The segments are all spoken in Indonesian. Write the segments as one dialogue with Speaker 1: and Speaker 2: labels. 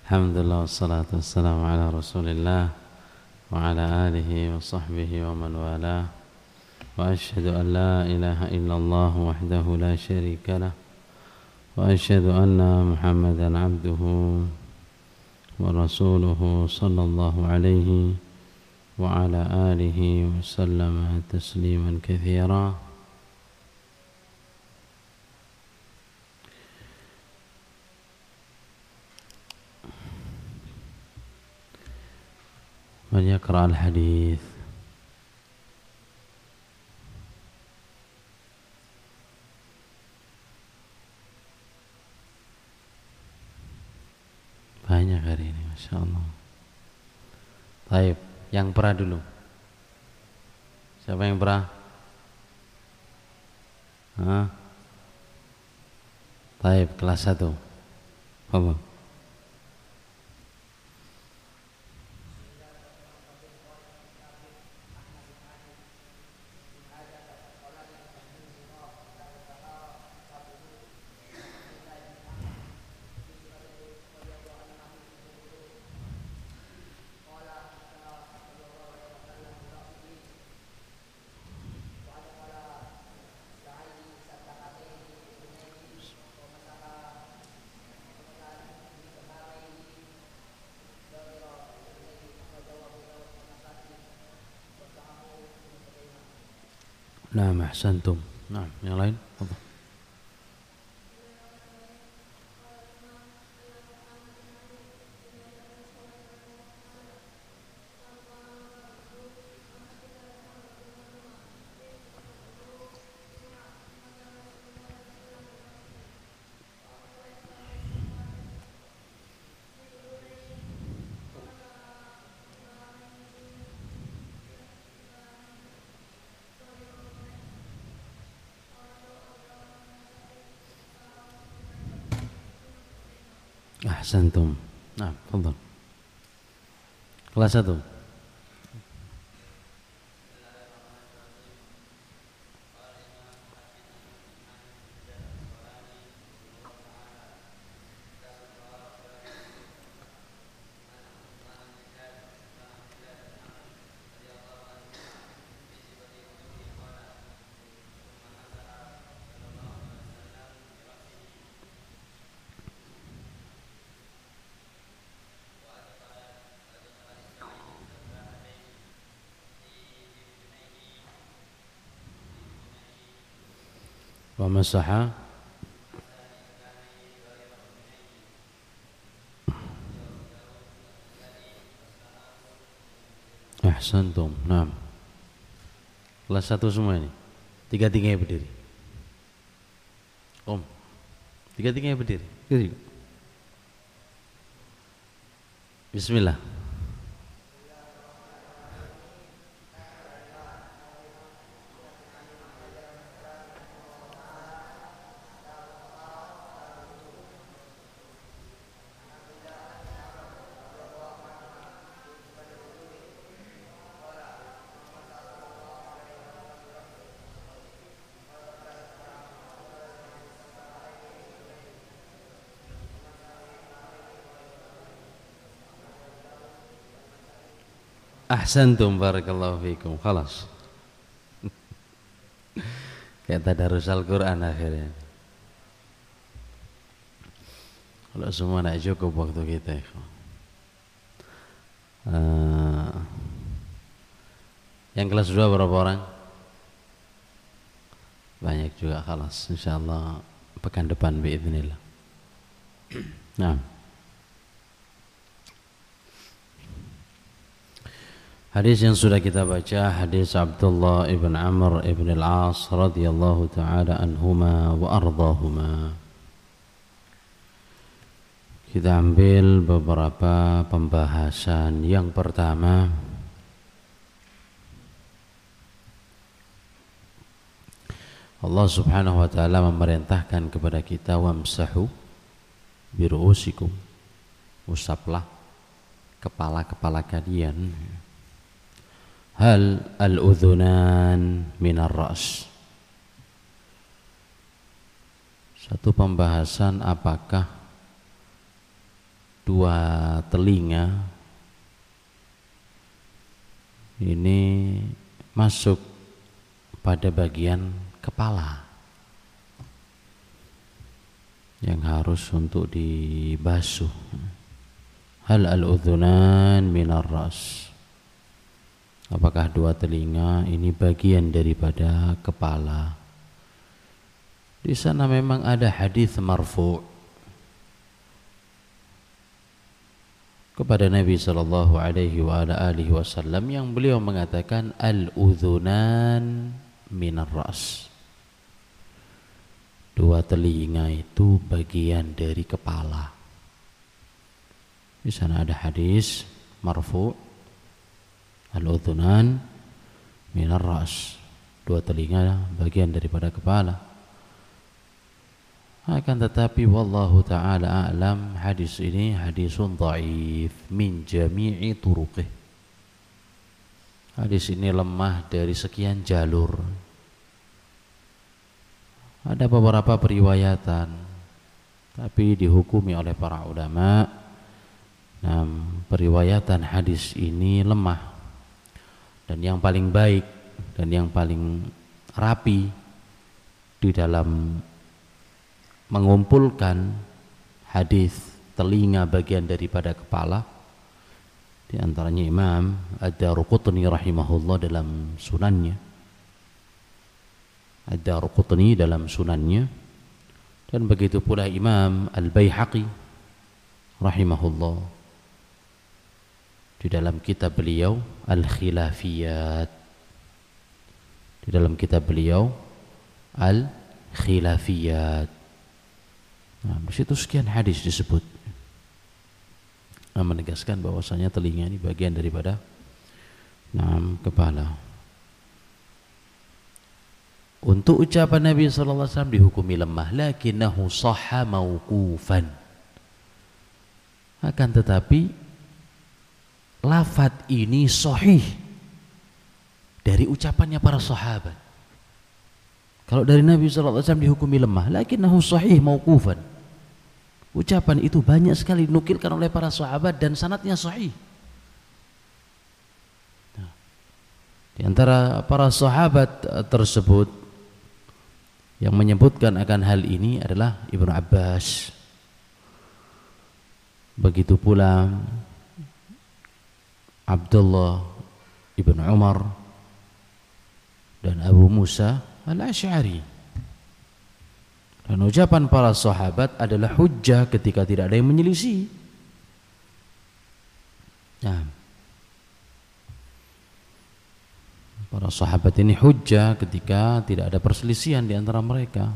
Speaker 1: Alhamdulillah wassalatu wassalamu ala rasulillah wa ala alihi wa sahbihi wa man walah wa ashhadu an la ilaha illallah wahdahu la syarika lah wa ashhadu anna muhammadan abduhu wa rasuluhu sallallahu alaihi wa ala alihi wa sallama tasliman katsira. من يقرأ الحديث؟ Banyak hari ini, Masya Allah. Taib, yang pra dulu. Siapa yang pra? Taib, kelas 1. Allah. Naam, ahsantum. Naam, yang lain? Apa? Ahsantum. Nah, tafadhal. Kelas 1. Wa masaha ahsantum. Naam. Kelas 1 semua ini. Tiga-tiganya berdiri. Tiga-tiganya berdiri. Bismillah. Ahsantum, barakallahu fikum. Khalas. Kayak tadarus Al-Quran akhirnya. Kalau semua nak cukup waktu kita. Yang kelas 2 berapa orang? Banyak juga. Khalas, insyaallah pekan depan biiznillah. Nah, hadis yang sudah kita baca, hadis Abdullah ibn Amr ibn al-As radhiyallahu ta'ala anhuma wa ardahuma. Kita ambil beberapa pembahasan. Yang pertama, Allah subhanahu wa ta'ala memerintahkan kepada kita wamsahu biru'usikum, usaplah kepala-kepala kalian. Hal al-udhunan minar ras. Satu pembahasan, apakah dua telinga ini masuk pada bagian kepala yang harus untuk dibasuh. Hal al-udhunan minar ras. Apakah dua telinga ini bagian daripada kepala? Di sana memang ada hadis marfu' kepada Nabi sallallahu alaihi wa ala alihi wasallam yang beliau mengatakan al-udhunan minar ras. Dua telinga itu bagian dari kepala. Di sana ada hadis marfu' al-udhunan minar ras. Dua telinga bagian daripada kepala. Akan tetapi wallahu ta'ala a'lam, hadis ini hadisun dhaif min jami'i turuqih. Hadis ini lemah dari sekian jalur. Ada beberapa periwayatan, tapi dihukumi oleh para ulama. Nah, periwayatan hadis ini lemah. Dan yang paling baik dan yang paling rapi di dalam mengumpulkan hadis telinga bagian daripada kepala, di antaranya Imam Ad-Daruqutni rahimahullah dalam sunannya, Ad-Daruqutni dalam sunannya, dan begitu pula Imam Al-Baihaqi rahimahullah di dalam kitab beliau Al-Khilafiyat. Di dalam kitab beliau Al-Khilafiyat. Nah, di situ sekian hadis disebut, menegaskan bahwasanya telinga ini bagian daripada kepala. Untuk ucapan Nabi sallallahu alaihi wasallam dihukumi lemah, lakinnahu sahha mauqufan. Akan tetapi lafaz ini sahih dari ucapannya para sahabat. Kalau dari Nabi sallallahu alaihi wasallam dihukumi lemah, lakinnahu sahih mauqufan. Ucapan itu banyak sekali dinukilkan oleh para sahabat dan sanadnya sahih. Nah, di antara para sahabat tersebut yang menyebutkan akan hal ini adalah Ibnu Abbas. Begitu pula Abdullah Ibnu Umar dan Abu Musa Al-Asy'ari. Dan ucapan para sahabat adalah hujjah ketika tidak ada yang menyelisih. Nah, para sahabat ini hujjah ketika tidak ada perselisihan di antara mereka.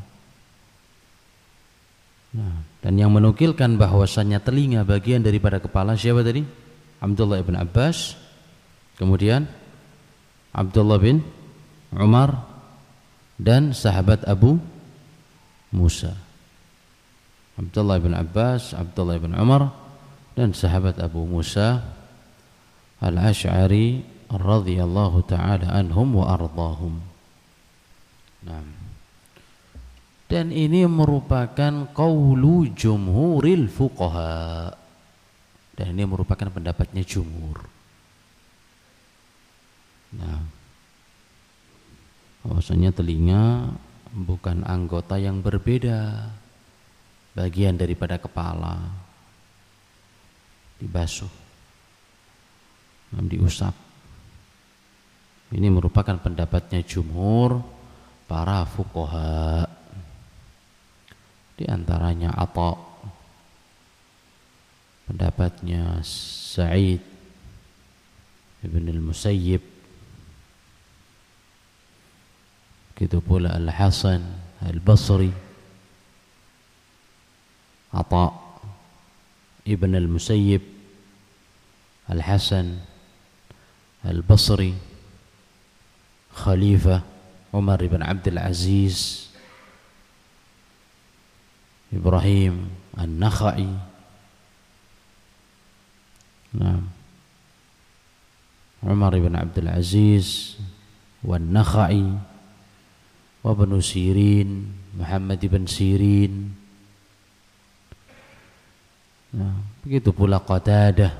Speaker 1: Nah, dan yang menukilkan bahwasannya telinga bagian daripada kepala siapa tadi? Abdullah bin Abbas, kemudian Abdullah bin Umar, dan sahabat Abu Musa. Abdullah bin Abbas, Abdullah bin Umar, dan sahabat Abu Musa Al-Asy'ari radhiyallahu ta'ala anhum wa ardahum. Nah, dan ini merupakan qaulu jumhuril fuqaha, dan ini merupakan pendapatnya jumhur. Nah, bahwasanya telinga bukan anggota yang berbeda, bagian daripada kepala, dibasuh, diusap. Ini merupakan pendapatnya jumhur para fuqaha. Di antaranya Atha, pendapatnya Sa'id ibn al-Musayyib, begitu pula Al-Hasan Al-Basri, Atha ibn al-Musayyib, Al-Hasan Al-Basri, Khalifah Umar ibn Abdul Aziz, Ibrahim An-Nakhai. Nah, Umar ibn Abdul Aziz Wan-Nakhai wa Ibnu Sirin, Muhammad ibn Sirin, Nah, begitu pula Qatadah.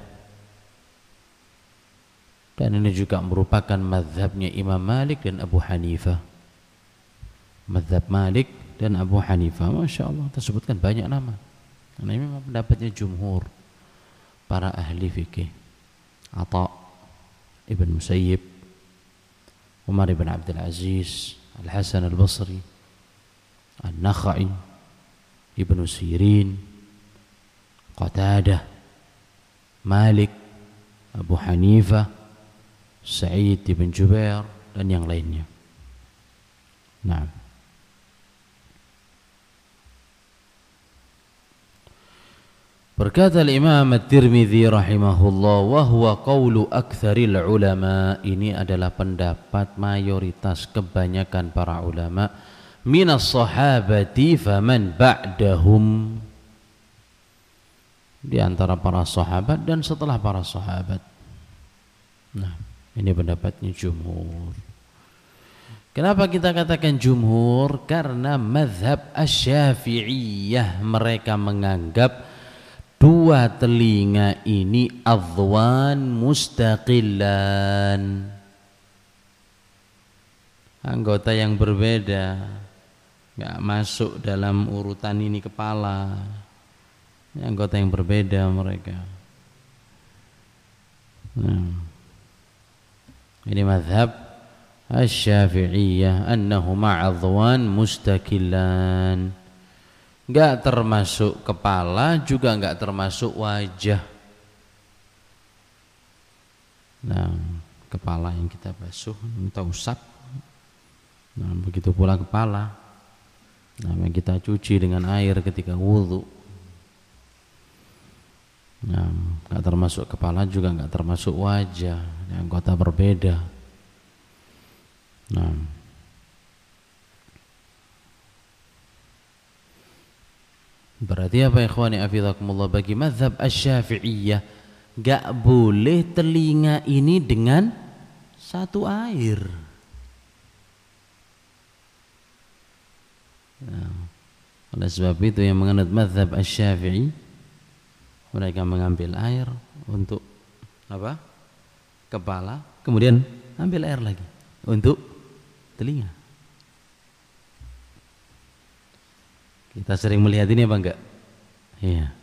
Speaker 1: Dan ini juga merupakan mazhabnya Imam Malik dan Abu Hanifah. Mazhab Malik dan Abu Hanifah, Masya Allah, tersebutkan banyak nama. Karena ini memang pendapatnya jumhur para ahli fikih. Atha Ibn Musayyib, Umar ibn Abdul Aziz, Al-Hasan Al-Basri, An-Nakhai, Ibn Sirin, Qatadah, Malik, Abu Hanifah, Sa'id ibn Jubair, dan yang lainnya. Nah, berkata Imam At-Tirmidzi rahimahullah, wa huwa qaulu aktsaril ulama, ini adalah pendapat mayoritas kebanyakan para ulama, minas sahabati faman ba'dahum, di antara para sahabat dan setelah para sahabat. Nah, ini pendapatnya jumhur. Kenapa kita katakan jumhur? Karena mazhab Asy-Syafi'iyah mereka menganggap dua telinga ini adhwan mustaqillan, anggota yang berbeda, nggak masuk dalam urutan ini kepala, anggota yang berbeda mereka. Nah, ini mazhab Asy-Syafi'iyah, annahuma adhwan mustaqillan, enggak termasuk kepala, juga enggak termasuk wajah. Nah, kepala yang kita basuh, kita usap. Nah, begitu pula kepala. Nah, yang kita cuci dengan air ketika wudu. Nah, enggak termasuk kepala, juga enggak termasuk wajah. Anggota berbeda. Nah, berarti apa ikhwani afizakumullah, bagi mazhab Asy-Syafi'iyah enggak boleh telinga ini dengan satu air. Nah, oleh sebab itu yang menganut mazhab Asy-Syafi'i, mereka mengambil air untuk apa? Kepala, kemudian ambil air lagi untuk telinga. Kita sering melihat ini apa enggak? Iya.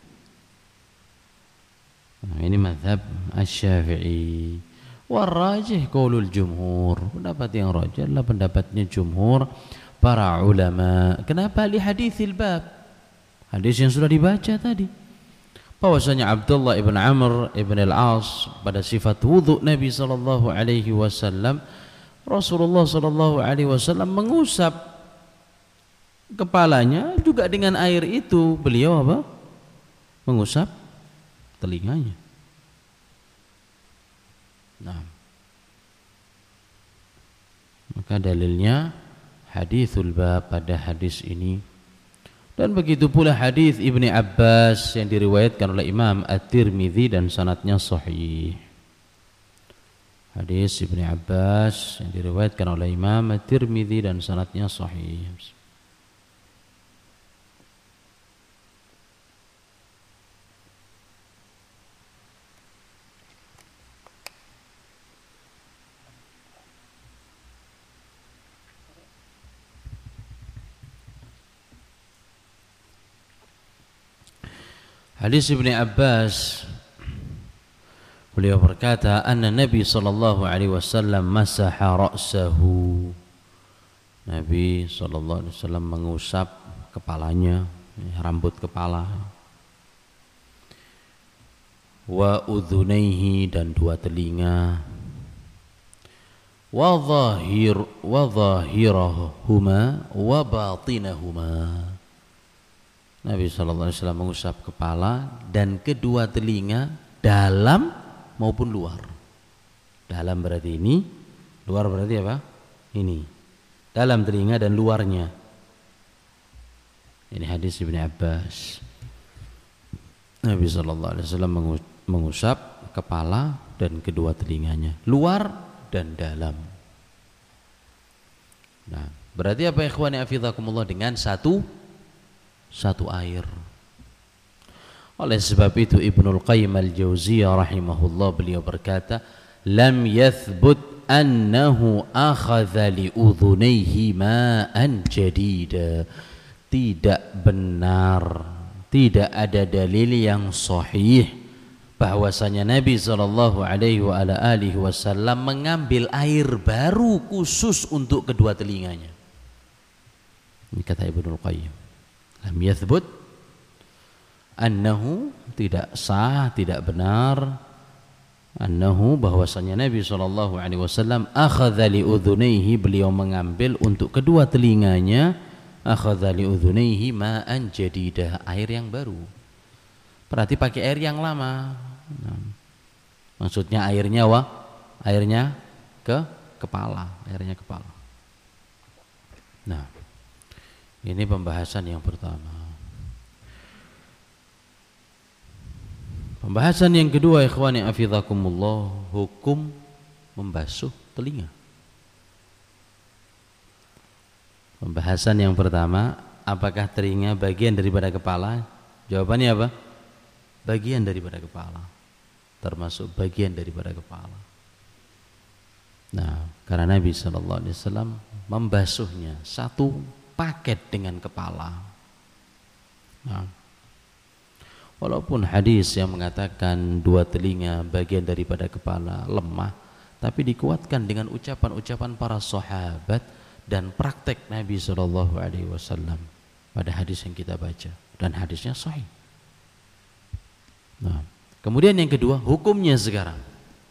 Speaker 1: Nah, ini mazhab Asy-Syafi'i. Warrajih qaulul jumhur. Pendapat yang rajih adalah pendapatnya jumhur para ulama. Kenapa? Li haditsil bab. Hadis yang sudah dibaca tadi. Bahwasanya Abdullah ibn Amr ibn al-As pada sifat wudu Nabi sallallahu alaihi wasallam, Rasulullah sallallahu alaihi wasallam mengusap kepalanya juga dengan air itu, beliau apa? Mengusap telinganya. Nah, maka dalilnya haditsul bab pada hadis ini. Dan begitu pula hadis Ibnu Abbas yang diriwayatkan oleh Imam At-Tirmidzi dan sanadnya sahih. Hadis Ibnu Abbas yang diriwayatkan oleh Imam At-Tirmidzi dan sanadnya sahih. Hadis Ibnu Abbas, beliau berkata, anna Nabi sallallahu alaihi wasallam masaha ra'sahu. Nabi sallallahu alaihi wasallam mengusap kepalanya, rambut kepala. Wa udhunaihi, dan dua telinga. Wa dhahirahuma wa batinahuma. Nabi SAW mengusap kepala dan kedua telinga, dalam maupun luar. Dalam berarti ini, luar berarti apa? Ini. Dalam telinga dan luarnya. Ini hadis Ibnu Abbas. Nabi SAW mengusap kepala dan kedua telinganya, luar dan dalam. Nah, berarti apa ikhwani afizakumullah, dengan satu air. Oleh sebab itu Ibnul Qayyim al-Jauziyah rahimahullah beliau berkata, lam yathbut annahu akhadha li udhunayhi ma'an jadida. Tidak benar, tidak ada dalil yang sahih bahwasanya Nabi sallallahu alaihi wasallam mengambil air baru khusus untuk kedua telinganya. Ini kata Ibnul Qayyim. Lam yathbut annahu, tidak sah, tidak benar, annahu, bahwasanya Nabi sallallahu alaihi wasallam akhadha li udhunayhi, beliau mengambil untuk kedua telinganya, akhadha li udhunayhi ma'an jadidah, air yang baru. Berarti pakai air yang lama. Nah, maksudnya airnya airnya ke kepala, airnya kepala. Nah, ini pembahasan yang pertama. Pembahasan yang kedua, ikhwani afidhakumullah, hukum membasuh telinga. Pembahasan yang pertama, apakah telinga bagian daripada kepala? Jawabannya apa? Bagian daripada kepala, termasuk bagian daripada kepala. Nah, karena Nabi SAW membasuhnya satu paket dengan kepala. Nah, walaupun hadis yang mengatakan dua telinga bagian daripada kepala lemah, tapi dikuatkan dengan ucapan-ucapan para sahabat dan praktek Nabi SAW pada hadis yang kita baca, dan hadisnya sahih. Nah, kemudian yang kedua, hukumnya sekarang.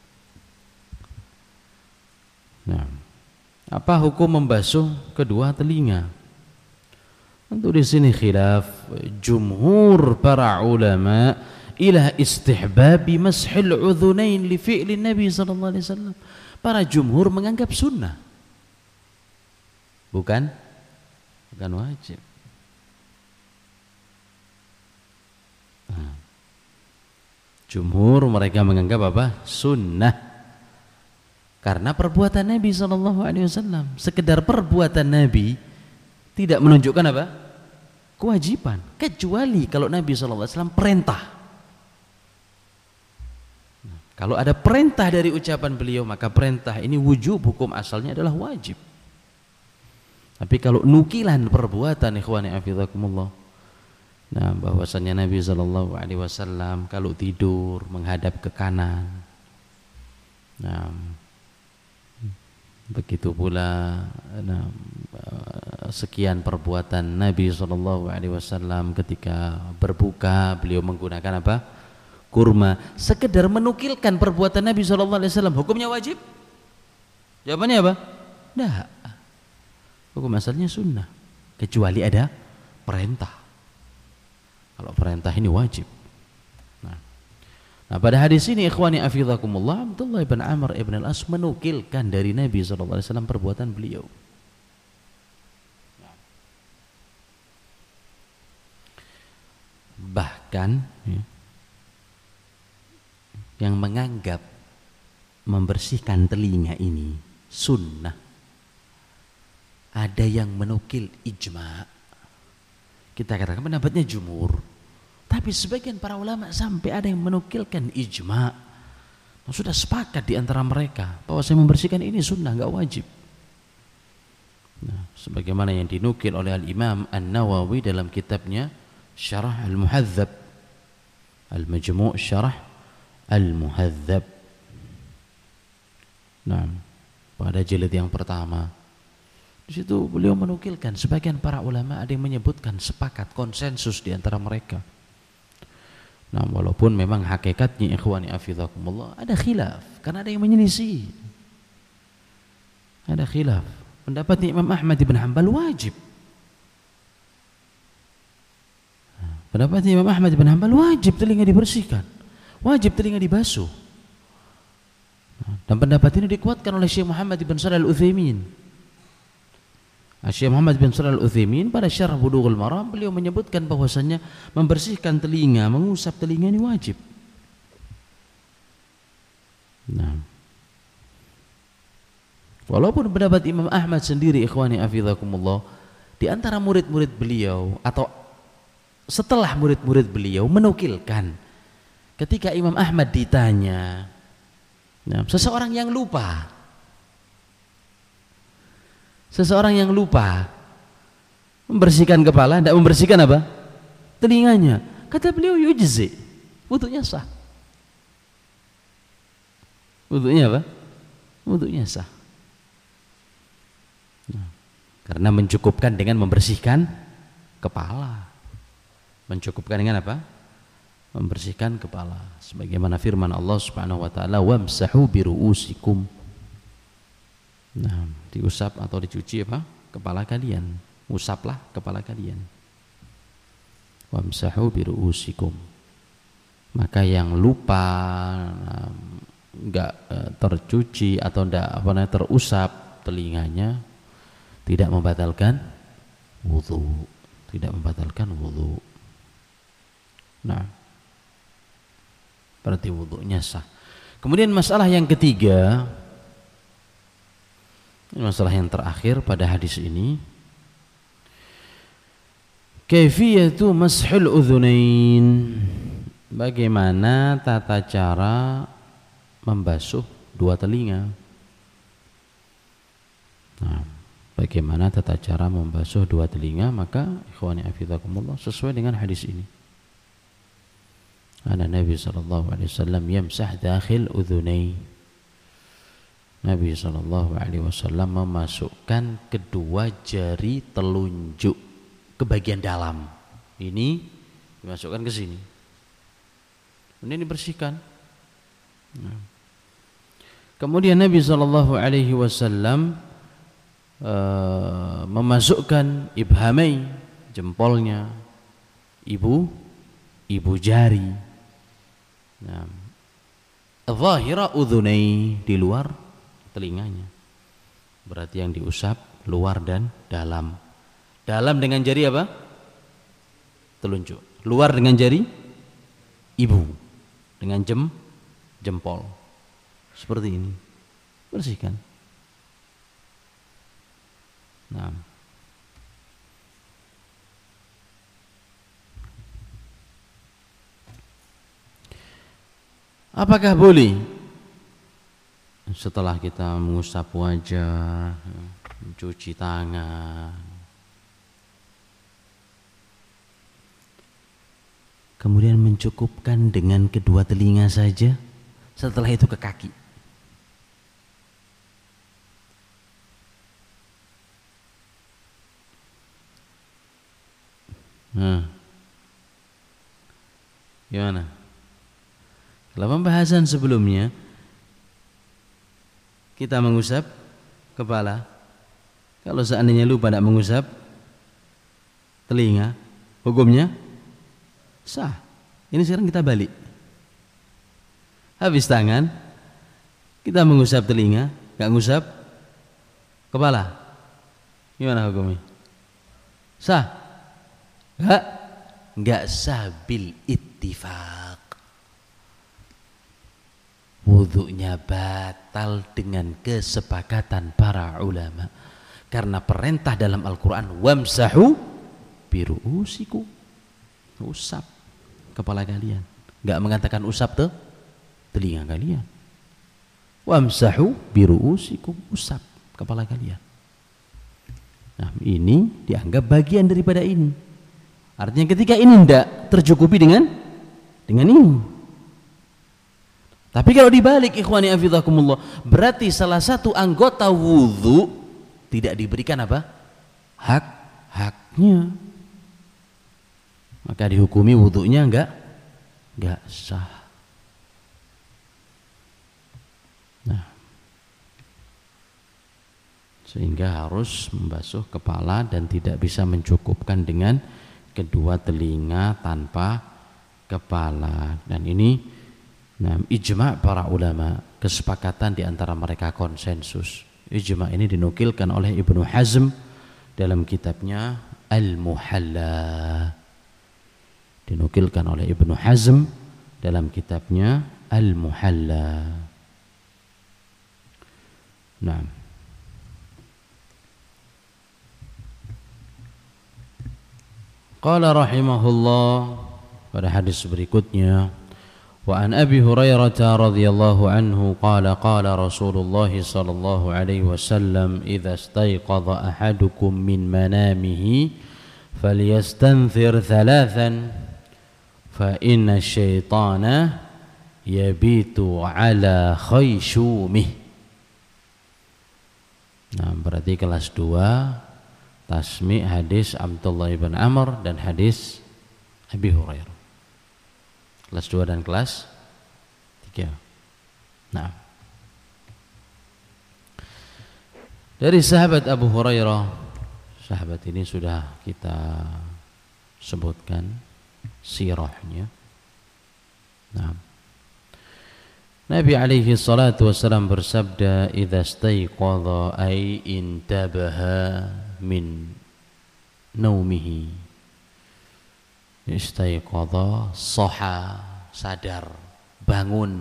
Speaker 1: Nah, apa hukum membasuh kedua telinga? Tentu di sini khilaf jumhur para ulama ila istihbabi mashil udhunain li fi'li Nabi sallallahu alaihi wasallam. Para jumhur menganggap sunnah. Bukan wajib. Nah, jumhur mereka menganggap apa? Sunnah. Karena perbuatan Nabi sallallahu alaihi wasallam, sekedar perbuatan Nabi tidak menunjukkan apa? Kewajiban, kecuali kalau Nabi SAW perintah. Nah, kalau ada perintah dari ucapan beliau, maka perintah ini wujub, hukum asalnya adalah wajib. Tapi kalau nukilan perbuatan, ikhwani afizakumullah, nah, bahwasanya Nabi SAW kalau tidur menghadap ke kanan, nah, begitu pula sekian perbuatan Nabi SAW ketika berbuka, beliau menggunakan apa? Kurma. Sekedar menukilkan perbuatan Nabi SAW, hukumnya wajib? Jawabannya apa? Tidak. Hukum asalnya sunnah, kecuali ada perintah. Kalau perintah ini wajib. Nah, pada hadis ini ikhwani afidhakumullah, Abdullah bin Amr ibn al-As menukilkan dari Nabi SAW perbuatan beliau. Bahkan ya, yang menganggap membersihkan telinga ini sunnah, ada yang menukil ijma'. Kita katakan pendapatnya jumhur, tapi sebagian para ulama sampai ada yang menukilkan ijma'. Sudah sepakat di antara mereka bahwa saya membersihkan ini sunnah, enggak wajib. Nah, sebagaimana yang dinukil oleh Al-Imam An-Nawawi dalam kitabnya Syarah Al-Muhadzab, Al-Majmu' Syarah Al-Muhadzab. Nah, pada jilid yang pertama, di situ beliau menukilkan sebagian para ulama ada yang menyebutkan sepakat, konsensus di antara mereka. Nah, walaupun memang hakikatnya ikhwani afidhakumullah ada khilaf, karena ada yang menyelisih. Ada khilaf. Pendapatnya Imam Ahmad bin Hanbal wajib. Pendapatnya Imam Ahmad bin Hanbal wajib telinga dibersihkan, wajib telinga dibasuh. Dan pendapat ini dikuatkan oleh Syekh Muhammad bin Shalih Al-Utsaimin. Syekh Muhammad bin Shalih Al-Utsaimin pada Syarah Bulughul Maram beliau menyebutkan bahwasanya membersihkan telinga, mengusap telinga ini wajib. Nah, walaupun pendapat Imam Ahmad sendiri ikhwani afidhakumullah, di antara murid-murid beliau atau
Speaker 2: setelah murid-murid beliau menukilkan ketika Imam Ahmad ditanya, seseorang yang lupa membersihkan kepala, tidak membersihkan apa? Telinganya. Kata beliau yujzi, wudunya sah. Wudunya apa? Wudunya sah. Karena mencukupkan dengan membersihkan kepala. Mencukupkan dengan apa? Membersihkan kepala. Sebagaimana firman Allah Subhanahu wa taala, "Wamsahu biruusikum." Nah, diusap atau dicuci apa? Kepala kalian. Usaplah kepala kalian. Wamsahu biruusikum. Maka yang lupa enggak tercuci atau enggak terusap telinganya tidak membatalkan wudu. Tidak membatalkan wudu. Nah, berarti wudunya sah. Kemudian masalah yang ketiga, masalah yang terakhir pada hadis ini, kaifiyatu mashul udhunain. Bagaimana tata cara membasuh dua telinga. Nah, bagaimana tata cara membasuh dua telinga? Maka ikhwani afidakumullah, sesuai dengan hadis ini. Ana Nabi sallallahu alaihi wasallam yamsah dakhil udhunai. Nabi sallallahu alaihi wasallam memasukkan kedua jari telunjuk ke bagian dalam. Ini dimasukkan ke sini. Ini dibersihkan. Nah. Kemudian Nabi sallallahu alaihi wasallam memasukkan ibhamai, jempolnya, ibu jari. Nah, zahira udhunai, di luar telinganya. Berarti yang diusap luar dan dalam. Dalam dengan jari apa? Telunjuk. Luar dengan jari ibu, dengan jempol. Seperti ini. Bersihkan. Nah, apakah boleh setelah kita mengusap wajah, mencuci tangan, kemudian mencukupkan dengan kedua telinga saja, setelah itu ke kaki? Gimana? Kalau pembahasan sebelumnya kita mengusap kepala, kalau seandainya lupa tidak mengusap telinga, hukumnya sah. Ini sekarang kita balik. Habis tangan, kita mengusap telinga, nggak ngusap kepala. Gimana hukumnya? Sah? Enggak sah bil ittifaq. Wudunya batal dengan kesepakatan para ulama. Karena perintah dalam Al-Quran, wamsahu biruusikum, usap kepala kalian. Enggak mengatakan usap telinga kalian. Wamsahu biruusikum, usap kepala kalian. Nah, ini dianggap bagian daripada ini. Artinya ketika ini tidak tercukupi dengan ini. Tapi kalau dibalik, ikhwani afidakumullah, berarti salah satu anggota wudu tidak diberikan apa? Haknya. Maka dihukumi wudunya enggak sah. Nah, sehingga harus membasuh kepala dan tidak bisa mencukupkan dengan kedua telinga tanpa kepala. Dan ini ijma' para ulama, kesepakatan di antara mereka, konsensus. Ijma' ini dinukilkan oleh Ibnu Hazm dalam kitabnya Al-Muhalla. Dinukilkan oleh Ibnu Hazm dalam kitabnya Al-Muhalla. Nah, Qala rahimahullah, pada hadis berikutnya, wa an Abi Hurairah radhiyallahu anhu qala qala Rasulullah sallallahu alaihi wasallam idza istayqadha ahadukum min manamihi falyastanthir thalathan fa inna syaitana yabitu ala khayshumih. Nah, berarti kelas 2 tasmi' hadis Abdullah ibn Amr dan hadis Abi Hurairah. Kelas 2 dan kelas 3. Nah, dari sahabat Abu Hurairah, sahabat ini sudah kita sebutkan sirahnya. Nah, Nabi alaihi salatu wassalam bersabda, idza staiqadha ay intabaha min naumihi. Istaiqadha soha, sadar, bangun.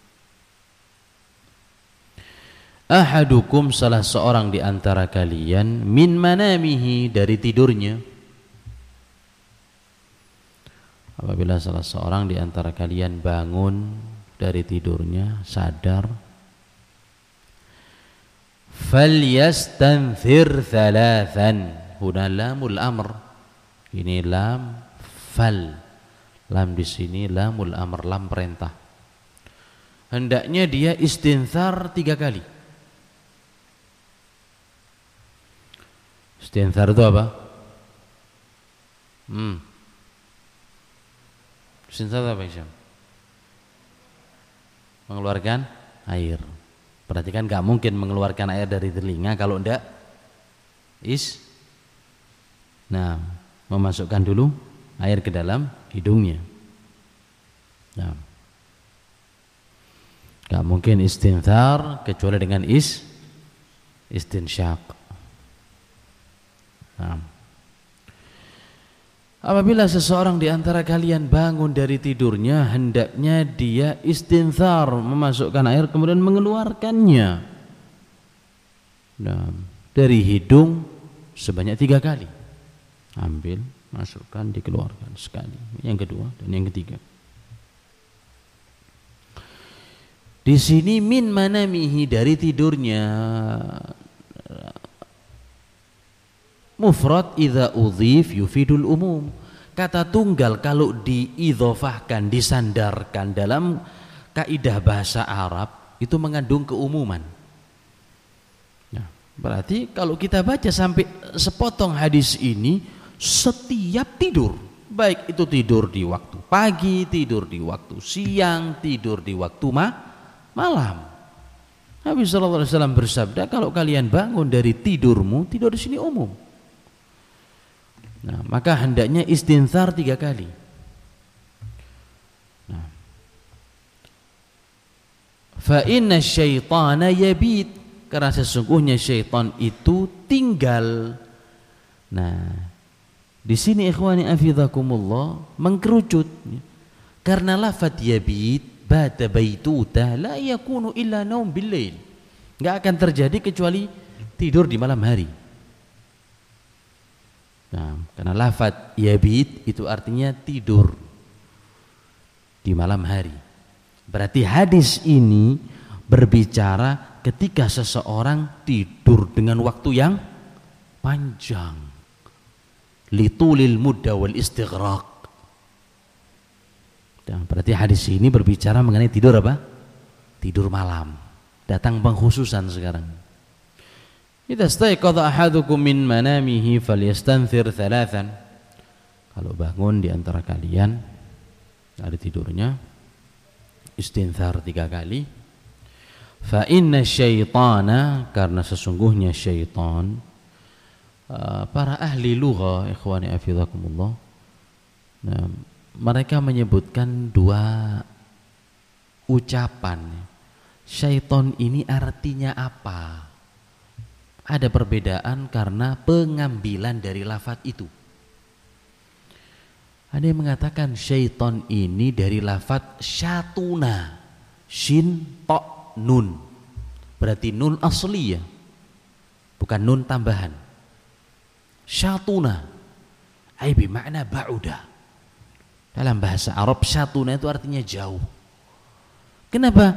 Speaker 2: Ahadukum, salah seorang di antara kalian, min manamihi, dari tidurnya. Apabila salah seorang di antara kalian bangun dari tidurnya, sadar, falyastanthir thalathan. Huna lamul amr, ini lam fal, lam di sini lamul amr, lam perintah. Hendaknya dia istinthar 3 kali. Istinthar itu apa? Istinthar itu apa, Isyam? Mengeluarkan air. Perhatikan, gak mungkin mengeluarkan air dari telinga kalau ndak memasukkan dulu air ke dalam hidungnya. Nah, gak mungkin istinthar kecuali dengan istinsyaq. Nah, apabila seseorang di antara kalian bangun dari tidurnya, hendaknya dia istinthar, memasukkan air kemudian mengeluarkannya, nah, dari hidung sebanyak 3 kali. Ambil, masukkan, dikeluarkan sekali. Yang kedua dan yang ketiga. Di sini min manamihi, dari tidurnya. Mufrad idza udhif yufidul umum. Kata tunggal kalau diidhofahkan, disandarkan dalam kaidah bahasa Arab itu mengandung keumuman. Nah, berarti kalau kita baca sampai sepotong hadis ini, setiap tidur, baik itu tidur di waktu pagi, tidur di waktu siang, tidur di waktu malam, Nabi sallallahu alaihi wasallam bersabda, kalau kalian bangun dari tidurmu, tidur di sini umum. Nah, maka hendaknya istinthar 3 kali. Nah, fa inna syaitana yabit, karena sesungguhnya syaitan itu tinggal. Nah, di sini ikhwani afidhakumullah mengkerucut, karena lafaz yabit bata baituta la yakunu illa naum billail, enggak akan terjadi kecuali tidur di malam hari. Nah, karena lafaz yabit itu artinya tidur di malam hari. Berarti hadis ini berbicara ketika seseorang tidur dengan waktu yang panjang, litulil mudda wal istighraq. Dan berarti hadis ini berbicara mengenai tidur apa? Tidur malam. Datang pengkhususan sekarang. Idza staiqadha ahadukum min manamihi falyastanthir thalathan. Kalau bangun di antara kalian dari tidurnya, istinthar 3 kali. Fa inna syaitana, karena sesungguhnya syaitan. Para ahli lugha, ikhwani afidhakumullah, nah, mereka menyebutkan 2 ucapan. Syaitan ini artinya apa? Ada perbedaan karena pengambilan dari lafaz itu. Ada yang mengatakan syaitan ini dari lafaz syatuna, shin ta nun, berarti nun asliyah, bukan nun tambahan. Syatuna Ai bimakna ba'uda. Dalam bahasa Arab syatuna itu artinya jauh. Kenapa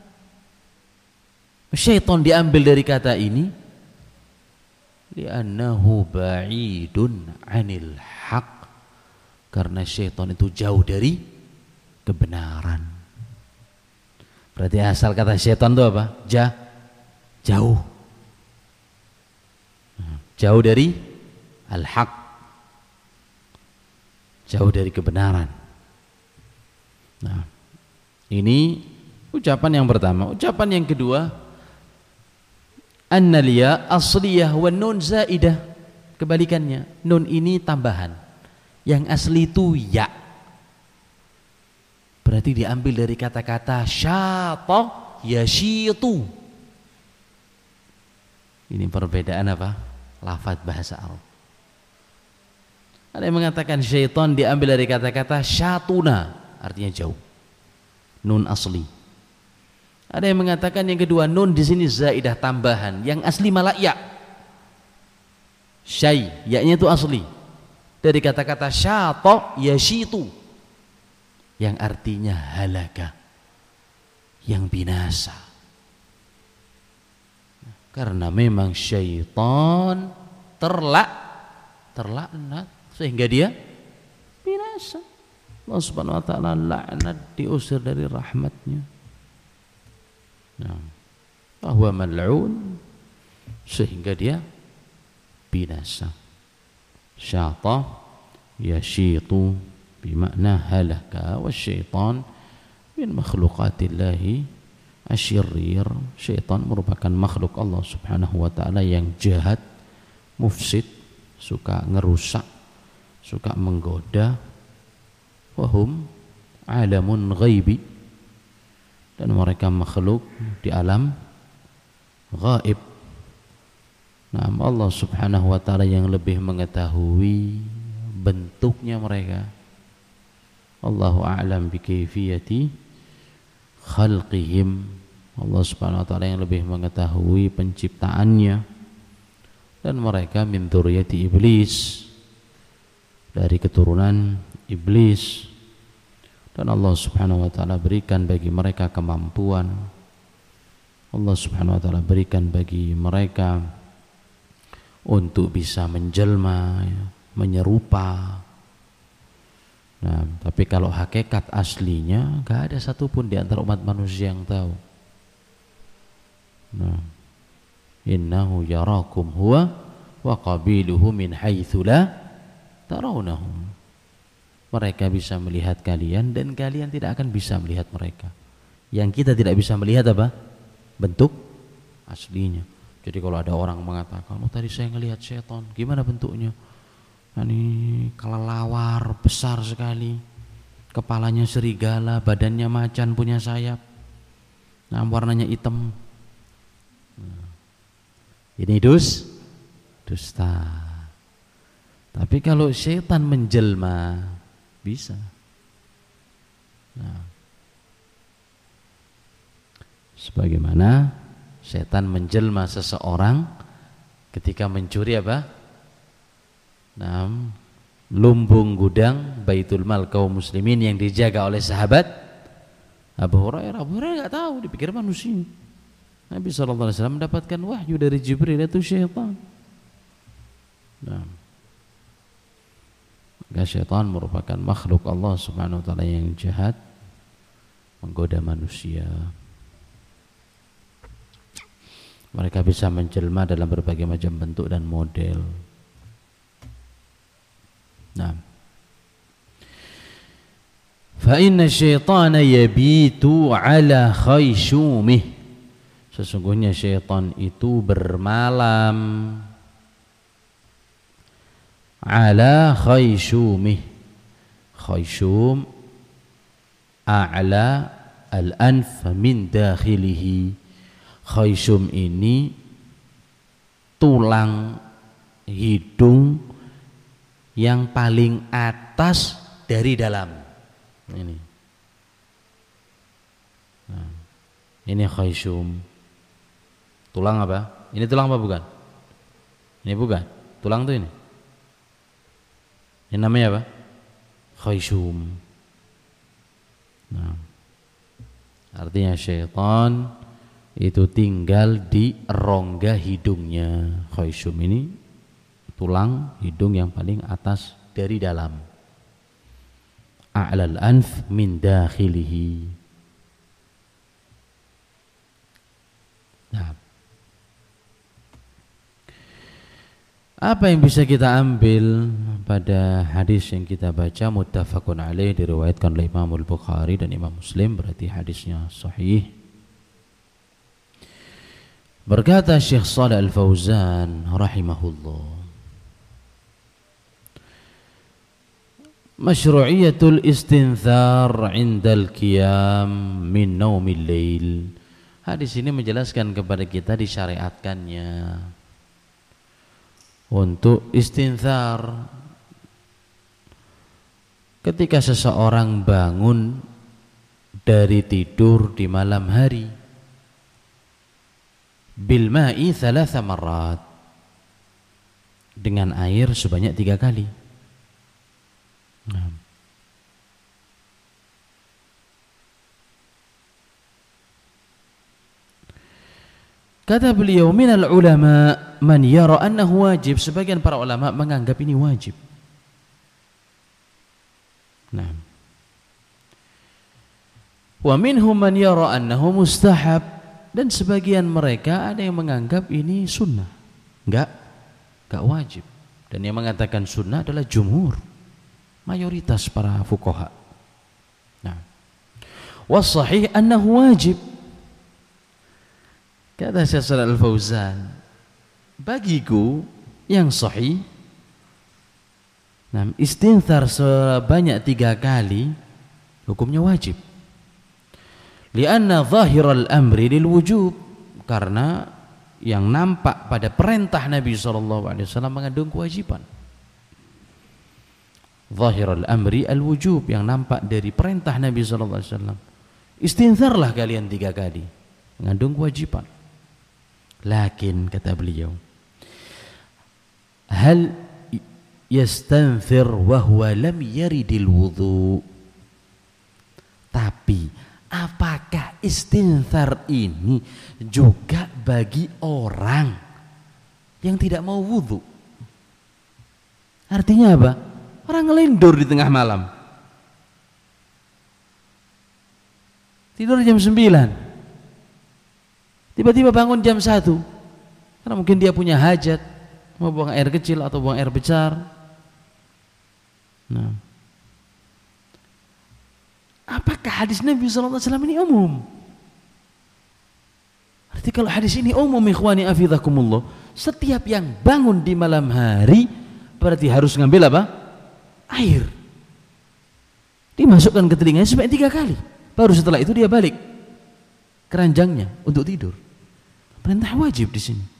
Speaker 2: syaitan diambil dari kata ini? Li'annahu ba'idun 'anil haq. Karena syaitan itu jauh dari kebenaran. Berarti asal kata syaitan itu apa? Jauh. Jauh dari al-haq. Jauh dari kebenaran. Nah, ini ucapan yang pertama. Ucapan yang kedua, annal ya asliyah wa nun zaidah. Kebalikannya, nun ini tambahan. Yang asli itu ya. Berarti diambil dari kata-kata syata yashitu. Ini perbedaan apa? Lafaz bahasa Arab. Ada yang mengatakan syaitan diambil dari kata-kata syatuna, artinya jauh. Nun asli. Ada yang mengatakan yang kedua, nun di sini zaidah tambahan, yang asli malah ya. Syai, ya-nya itu asli. Dari kata-kata syata yashitu, yang artinya halaka, yang binasa. Karena memang syaitan terlaknat sehingga dia binasa. Allah Subhanahu wa taala laknat, diusir dari rahmatnya. Nah, bahwa mal'un sehingga dia binasa. Syata yashitu bimakna halaka, wasyaitan min makhluqatillahi asyirir. Syaitan merupakan makhluk Allah Subhanahu wa taala yang jahat, mufsid, suka ngerusak, suka menggoda. Wahum alamun ghaibi, dan mereka makhluk di alam gaib. Nah, Allah Subhanahu wa taala yang lebih mengetahui bentuknya mereka. Allahu a'lam bi kaifiyati khalqihim. Allah Subhanahu wa taala yang lebih mengetahui penciptaannya. Dan mereka min dzurriyyati iblis, dari keturunan iblis. Dan Allah Subhanahu wa taala berikan bagi mereka kemampuan. Allah Subhanahu wa taala berikan bagi mereka untuk bisa menjelma, menyerupa. Nah, tapi kalau hakikat aslinya gak ada satupun di antara umat manusia yang tahu. Nah, innahu yarakum huwa wa qabiluhu min haitsu la tarawnahum. Mereka bisa melihat kalian dan kalian tidak akan bisa melihat mereka. Yang kita tidak bisa melihat apa? Bentuk aslinya. Jadi kalau ada orang mengatakan, oh tadi saya ngelihat setan, gimana bentuknya? Ini kelelawar besar sekali, kepalanya serigala, badannya macan, punya sayap, nah warnanya hitam. Nah, ini dusta. Tapi kalau setan menjelma, bisa. Nah, sebagaimana setan menjelma seseorang ketika mencuri apa? Nah, lumbung gudang Baitul Mal kaum muslimin yang dijaga oleh sahabat Abu Hurairah. Abu Hurairah enggak tahu, dipikir manusia. Nabi sallallahu alaihi wasallam mendapatkan wahyu dari Jibril, itu syaitan. Nah, maka syaitan merupakan makhluk Allah Subhanahu wa taala yang jahat, menggoda manusia. Mereka bisa menjelma dalam berbagai macam bentuk dan model. Nah, fa inna syaitana yabitu ala khayshumih. Sesungguhnya syaitan itu bermalam ala khayshumih. Khayshum a'la al-anf min dakhilihi. Khayshum ini tulang hidung yang paling atas dari dalam. Ini. Nah, ini khayshum. Tulang apa? Ini tulang apa bukan? Ini bukan. Tulang tuh ini. Ini namanya apa? Khayshum. Nah, artinya syaitan itu tinggal di rongga hidungnya. Khayshum ini tulang hidung yang paling atas dari dalam. A'lal anf min dakhilihi. Nah, apa yang bisa kita ambil pada hadis yang kita baca muttafaqun alaih, diriwayatkan oleh Imam Al-Bukhari dan Imam Muslim, berarti hadisnya sahih. Berkata Syekh Shalih Al-Fauzan rahimahullah, masyru'iyatul istinthar 'indal qiyam min naumil lail. Hadis ini menjelaskan kepada kita disyariatkannya untuk istinthar ketika seseorang bangun dari tidur di malam hari, bil ma'i 3 marrat, dengan air sebanyak 3 kali. Nah, kata beliau, minal ulama man yara annahu wajib, sebagian para ulama menganggap ini wajib. Nah, wa minhum man yara annahu mustahab, dan sebagian mereka ada yang menganggap ini sunnah, enggak wajib. Dan yang mengatakan sunnah adalah jumhur, mayoritas para fuqaha. Nah, was sahih annahu wajib. Kata Syekh Shalih Al-Fauzan, bagiku yang sahih, nah, istinthar sebanyak 3 kali hukumnya wajib. Lianna zahiral amri lil wujub, karena yang nampak pada perintah Nabi SAW mengandung kewajiban. Zahiral amri al wujub, yang nampak dari perintah Nabi SAW, istinzarlah kalian 3 kali, mengandung kewajiban. Lakin kata beliau, hal yastanfir wa huwa lam yaridil wudu, tapi apakah istinzar ini juga bagi orang yang tidak mau wudu? Artinya apa? Orang ngelindur di tengah malam, tidur jam 9, tiba-tiba bangun jam 1, karena mungkin dia punya hajat, mau buang air kecil atau buang air besar. Nah, apakah hadis Nabi SAW ini umum? Arti kalau hadis ini umum, ikhwani afidhakumullah, setiap yang bangun di malam hari berarti harus ngambil apa? Air, dimasukkan ke telinganya sampai 3 kali, baru setelah itu dia balik keranjangnya untuk tidur. Perintah wajib di sini.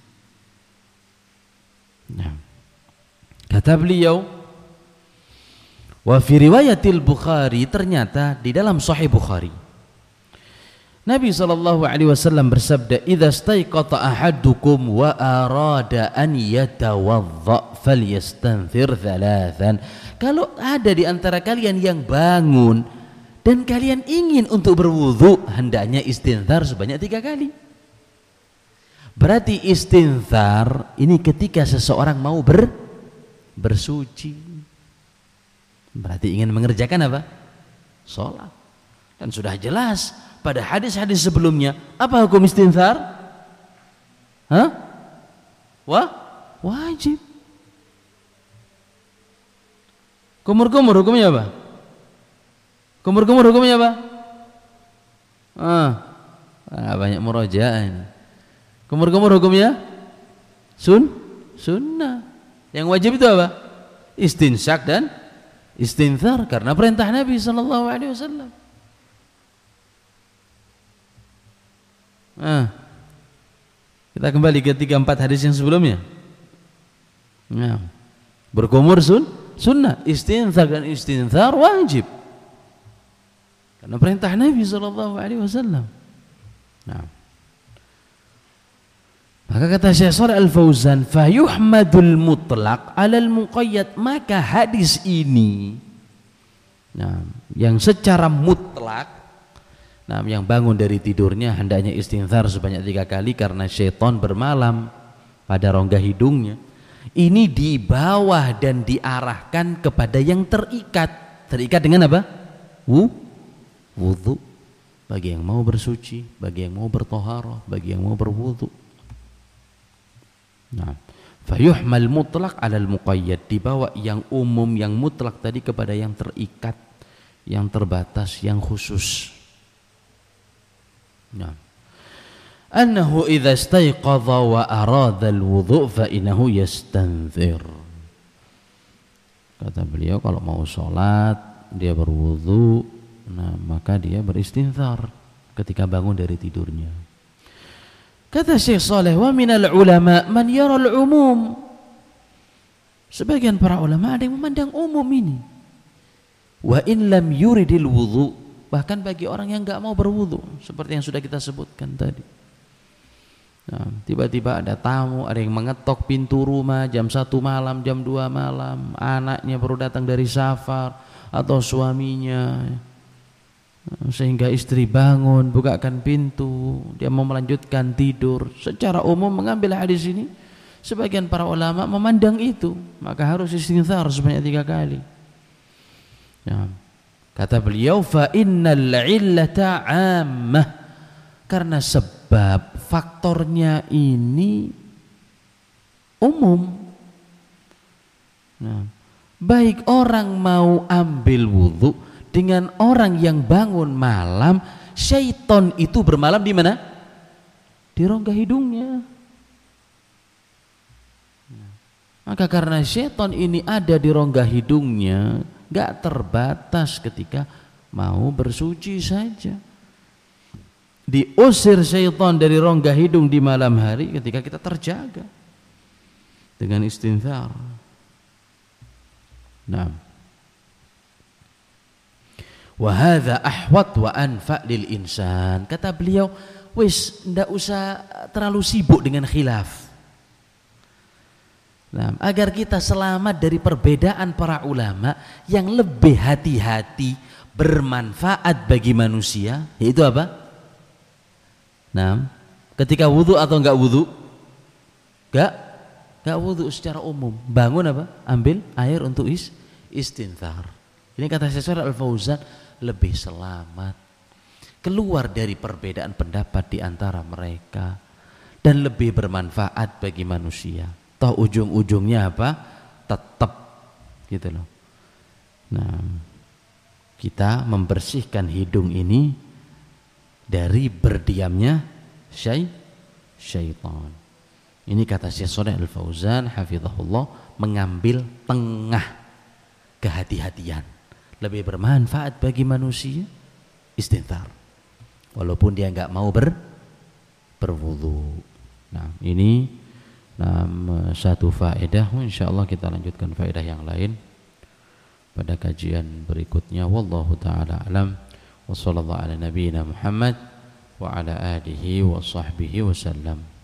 Speaker 2: Nah, kata beliau, wa fi riwayatil Bukhari, ternyata di dalam Sahih Bukhari Nabi SAW bersabda, idza staiqata ahadukum wa arada an yatawadda falyastanthir 3. Kalau ada di antara kalian yang bangun dan kalian ingin untuk berwudu, hendaknya istinthar sebanyak 3 kali. Berarti istinthar ini ketika seseorang mau bersuci, berarti ingin mengerjakan apa? Sholat. Dan sudah jelas pada hadis-hadis sebelumnya apa hukum istinthar? Wajib. Kumur-kumur hukumnya apa? Kumur-kumur hukumnya apa? Banyak murojaah ini. Kumur-kumur hukumnya sunnah. Yang wajib itu apa? Istinsyak dan istinthar, karena perintah Nabi SAW. Kita kembali ke 3-4 hadis yang sebelumnya. Nah, berkumur sunnah, istinthar dan istinthar wajib, karena perintah Nabi SAW. Nah, Maka kata Syekh Shalih Al-Fauzan, fayuhmadul mutlaq 'alal muqayyad, maka hadis ini yang secara mutlak, yang bangun dari tidurnya hendaknya istinzar sebanyak 3 kali karena syaitan bermalam pada rongga hidungnya. Ini di bawah dan diarahkan kepada yang terikat. Terikat dengan apa? Wudu. Bagi yang mau bersuci, bagi yang mau bertoharah, bagi yang mau berwudu. Fayuhmal mutlaq 'alal muqayyad, dibawa yang umum, yang mutlak tadi kepada yang terikat, yang terbatas, yang khusus. Annahu idza istayqadha wa arada al-wudhu fa innahu yastanzir. Kata beliau, kalau mau sholat dia berwudu, maka dia beristinzar ketika bangun dari tidurnya. Kata Syekh Shalih, wa minal ulama man yara al-umum. Sebagian para ulama ada yang memandang umum ini. Wa in lam yuridil wudhu, bahkan bagi orang yang enggak mau berwudu, seperti yang sudah kita sebutkan tadi. Tiba-tiba ada tamu, ada yang mengetok pintu rumah jam 1 malam, jam 2 malam, anaknya baru datang dari safar atau suaminya, sehingga istri bangun, bukakan pintu, dia mau melanjutkan tidur. Secara umum mengambil hadis ini, sebagian para ulama memandang itu, maka harus istinzar sebanyak 3 kali. Kata beliau, fa innal illata 'ammah, karena sebab faktornya ini umum. Baik orang mau ambil wudhu dengan orang yang bangun malam, syaitan itu bermalam di mana? Di rongga hidungnya. Maka karena syaitan ini ada di rongga hidungnya, gak terbatas ketika mau bersuci saja. Diusir syaitan dari rongga hidung di malam hari ketika kita terjaga dengan istinzar. Wa hadza ahwat wa anfa lil insan. Kata beliau, wis ndak usah terlalu sibuk dengan khilaf. Agar kita selamat dari perbedaan para ulama yang lebih hati-hati, bermanfaat bagi manusia, yaitu apa? Ketika wudu atau enggak wudu? Enggak wudu secara umum. Bangun apa? Ambil air untuk istinzar. Ini kata Syekh Shalih Al-Fauzan, lebih selamat, keluar dari perbedaan pendapat di antara mereka, dan lebih bermanfaat bagi manusia. Toh ujung-ujungnya apa? Tetap gitu loh. Kita membersihkan hidung ini dari berdiamnya syaitan. Ini kata Syekh Shalih Al-Fauzan hafizahullah, mengambil tengah kehati-hatian. Lebih bermanfaat bagi manusia istinzar, walaupun dia enggak mau berwudu. Ini satu faedah. Insyaallah kita lanjutkan faedah yang lain pada kajian berikutnya. Wallahu taala alam. Wa sallallahu ala nabiyyina Muhammad wa ala alihi wa sahbihi wasallam.